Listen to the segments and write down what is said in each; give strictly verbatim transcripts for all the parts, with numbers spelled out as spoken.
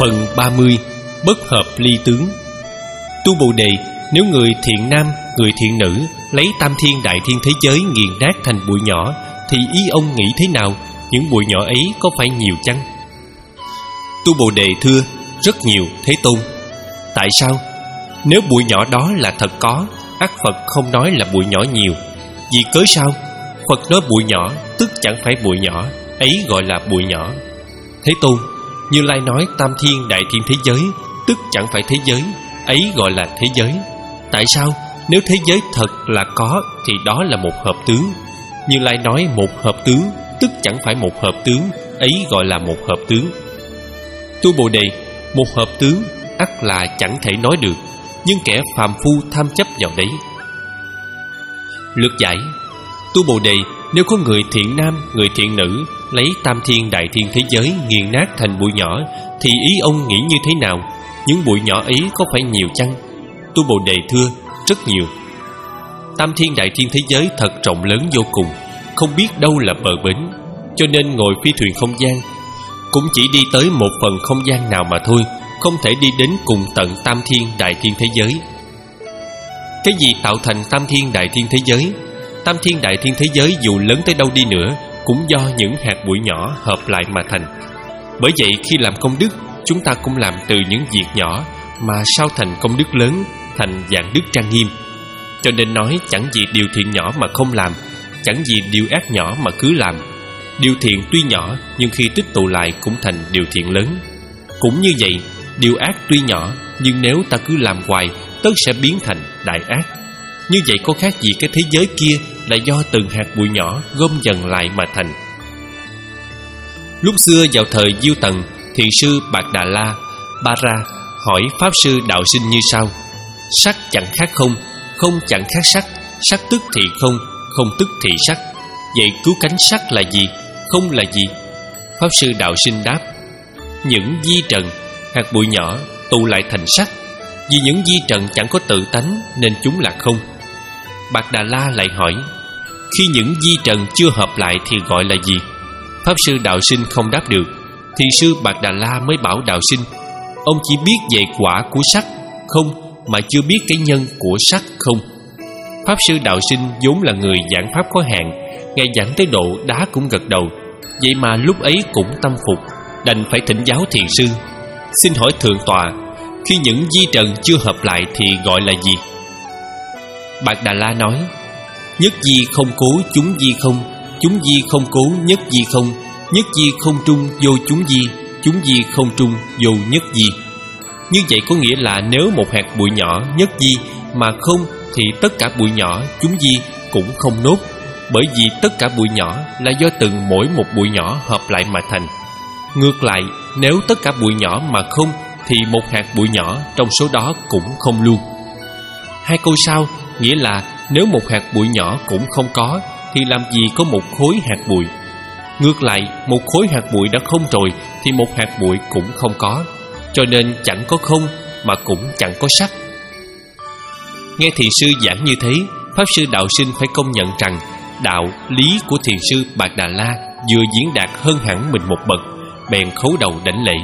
Phần ba mươi. Bất hợp ly tướng. Tu Bồ Đề, nếu người thiện nam, người thiện nữ lấy tam thiên đại thiên thế giới nghiền nát thành bụi nhỏ, thì ý ông nghĩ thế nào? Những bụi nhỏ ấy có phải nhiều chăng? Tu Bồ Đề thưa: rất nhiều, Thế Tôn. Tại sao? Nếu bụi nhỏ đó là thật có, ắt Phật không nói là bụi nhỏ nhiều. Vì cớ sao? Phật nói bụi nhỏ, tức chẳng phải bụi nhỏ, ấy gọi là bụi nhỏ. Thế Tôn, Như Lai nói tam thiên đại thiên thế giới, tức chẳng phải thế giới, ấy gọi là thế giới. Tại sao? Nếu thế giới thật là có, thì đó là một hợp tướng. Như Lai nói một hợp tướng, tức chẳng phải một hợp tướng, ấy gọi là một hợp tướng. Tu Bồ Đề, một hợp tướng ắt là chẳng thể nói được, nhưng kẻ phàm phu tham chấp vào đấy. Lược giải. Tu Bồ Đề, nếu có người thiện nam, người thiện nữ lấy tam thiên đại thiên thế giới nghiền nát thành bụi nhỏ, thì ý ông nghĩ như thế nào? Những bụi nhỏ ấy có phải nhiều chăng? Tu Bồ Đề thưa: rất nhiều. Tam thiên đại thiên thế giới thật rộng lớn vô cùng, không biết đâu là bờ bến, cho nên ngồi phi thuyền không gian cũng chỉ đi tới một phần không gian nào mà thôi, không thể đi đến cùng tận tam thiên đại thiên thế giới. Cái gì tạo thành tam thiên đại thiên thế giới? Tam thiên đại thiên thế giới dù lớn tới đâu đi nữa cũng do những hạt bụi nhỏ hợp lại mà thành. Bởi vậy khi làm công đức, chúng ta cũng làm từ những việc nhỏ mà sao thành công đức lớn, thành dạng đức trang nghiêm. Cho nên nói chẳng gì điều thiện nhỏ mà không làm, chẳng gì điều ác nhỏ mà cứ làm. Điều thiện tuy nhỏ, nhưng khi tích tụ lại cũng thành điều thiện lớn. Cũng như vậy, điều ác tuy nhỏ, nhưng nếu ta cứ làm hoài, tất sẽ biến thành đại ác. Như vậy có khác gì cái thế giới kia là do từng hạt bụi nhỏ gom dần lại mà thành. Lúc xưa vào thời Diêu Tần, Thiền sư Bạc Đà La Ba Ra hỏi Pháp sư Đạo Sinh như sau: sắc chẳng khác không, không chẳng khác sắc, sắc tức thì không, không tức thì sắc. Vậy cứu cánh sắc là gì, không là gì? Pháp sư Đạo Sinh đáp: những di trần, hạt bụi nhỏ tụ lại thành sắc. Vì những di trần chẳng có tự tánh nên chúng là không. Bạc Đà La lại hỏi: khi những di trần chưa hợp lại thì gọi là gì? Pháp sư Đạo Sinh không đáp được. Thì sư Bạc Đà La mới bảo Đạo Sinh: ông chỉ biết về quả của sắc không, mà chưa biết cái nhân của sắc không. Pháp sư Đạo Sinh vốn là người giảng pháp có hạn, ngài giảng tới độ đá cũng gật đầu. Vậy mà lúc ấy cũng tâm phục, đành phải thỉnh giáo thiền sư: xin hỏi thượng tọa, khi những di trần chưa hợp lại thì gọi là gì? Bạc Đà La nói: nhất di không cố chúng di không, chúng di không cố nhất di không, nhất di không trung vô chúng di, chúng di không trung vô nhất di. Như vậy có nghĩa là nếu một hạt bụi nhỏ nhất di mà không, thì tất cả bụi nhỏ chúng di cũng không nốt. Bởi vì tất cả bụi nhỏ là do từng mỗi một bụi nhỏ hợp lại mà thành. Ngược lại, nếu tất cả bụi nhỏ mà không, thì một hạt bụi nhỏ trong số đó cũng không luôn. Hai câu sau nghĩa là nếu một hạt bụi nhỏ cũng không có, thì làm gì có một khối hạt bụi. Ngược lại, một khối hạt bụi đã không rồi, thì một hạt bụi cũng không có. Cho nên chẳng có không, mà cũng chẳng có sắc. Nghe thiền sư giảng như thế, Pháp sư Đạo Sinh phải công nhận rằng đạo, lý của thiền sư Bạc Đà La vừa diễn đạt hơn hẳn mình một bậc, bèn khấu đầu đảnh lễ.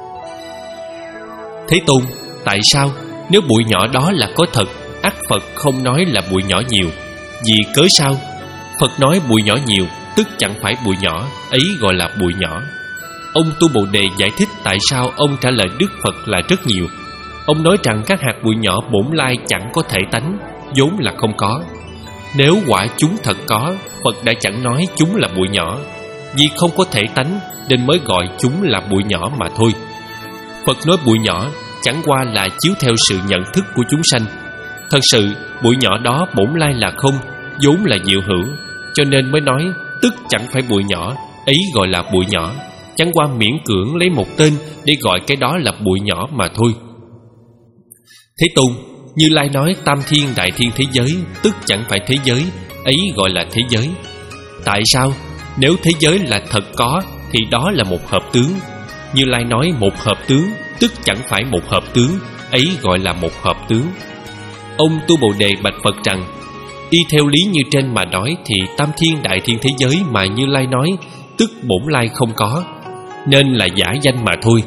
Thế Tôn, tại sao? Nếu bụi nhỏ đó là có thật, ắt Phật không nói là bụi nhỏ nhiều. Vì cớ sao? Phật nói bụi nhỏ nhiều, tức chẳng phải bụi nhỏ, ấy gọi là bụi nhỏ. Ông Tu Bồ Đề giải thích tại sao ông trả lời Đức Phật là rất nhiều. Ông nói rằng các hạt bụi nhỏ bổn lai chẳng có thể tánh, vốn là không có. Nếu quả chúng thật có, Phật đã chẳng nói chúng là bụi nhỏ. Vì không có thể tánh nên mới gọi chúng là bụi nhỏ mà thôi. Phật nói bụi nhỏ chẳng qua là chiếu theo sự nhận thức của chúng sanh. Thật sự bụi nhỏ đó bổn lai là không, vốn là diệu hữu, cho nên mới nói tức chẳng phải bụi nhỏ, ấy gọi là bụi nhỏ. Chẳng qua miễn cưỡng lấy một tên để gọi cái đó là bụi nhỏ mà thôi. Thế Tôn, Như Lai nói tam thiên đại thiên thế giới, tức chẳng phải thế giới, ấy gọi là thế giới. Tại sao? Nếu thế giới là thật có, thì đó là một hợp tướng. Như Lai nói một hợp tướng, tức chẳng phải một hợp tướng, ấy gọi là một hợp tướng. Ông Tu Bồ Đề bạch Phật rằng: y theo lý như trên mà nói, thì tam thiên đại thiên thế giới mà Như Lai nói, tức bổn lai không có, nên là giả danh mà thôi.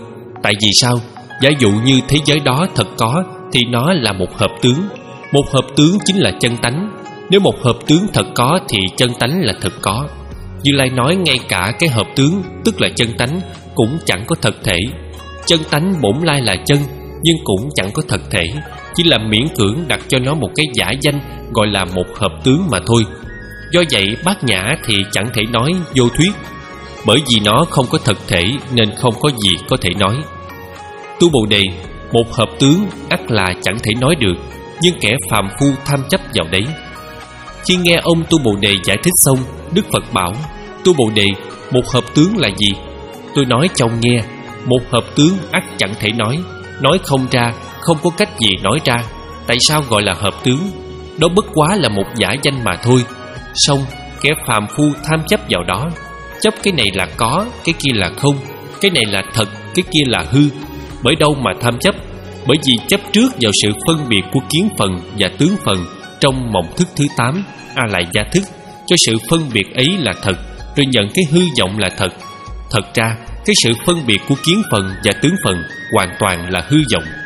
Tại vì sao? Giả dụ như thế giới đó thật có thì nó là một hợp tướng. Một hợp tướng chính là chân tánh. Nếu một hợp tướng thật có thì chân tánh là thật có. Như Lai nói ngay cả cái hợp tướng, tức là chân tánh, cũng chẳng có thật thể. Chân tánh bổn lai là chân, nhưng cũng chẳng có thật thể, chỉ là miễn cưỡng đặt cho nó một cái giả danh gọi là một hợp tướng mà thôi. Do vậy Bát Nhã thì chẳng thể nói vô thuyết, bởi vì nó không có thật thể nên không có gì có thể nói. Tu Bồ Đề, một hợp tướng ắt là chẳng thể nói được, nhưng kẻ phàm phu tham chấp vào đấy. Khi nghe ông Tu Bồ Đề giải thích xong, Đức Phật bảo: Tu Bồ Đề, một hợp tướng là gì? Tôi nói cho ông nghe. Một hợp tướng ắt chẳng thể nói, nói không ra, không có cách gì nói ra. Tại sao gọi là hợp tướng? Đó bất quá là một giả danh mà thôi. Song kẻ phàm phu tham chấp vào đó, chấp cái này là có, cái kia là không, cái này là thật, cái kia là hư. Bởi đâu mà tham chấp? Bởi vì chấp trước vào sự phân biệt của kiến phần và tướng phần trong mộng thức thứ tám, A Lại Gia thức, cho sự phân biệt ấy là thật, rồi nhận cái hư vọng là thật. Thật ra cái sự phân biệt của kiến phần và tướng phần hoàn toàn là hư vọng.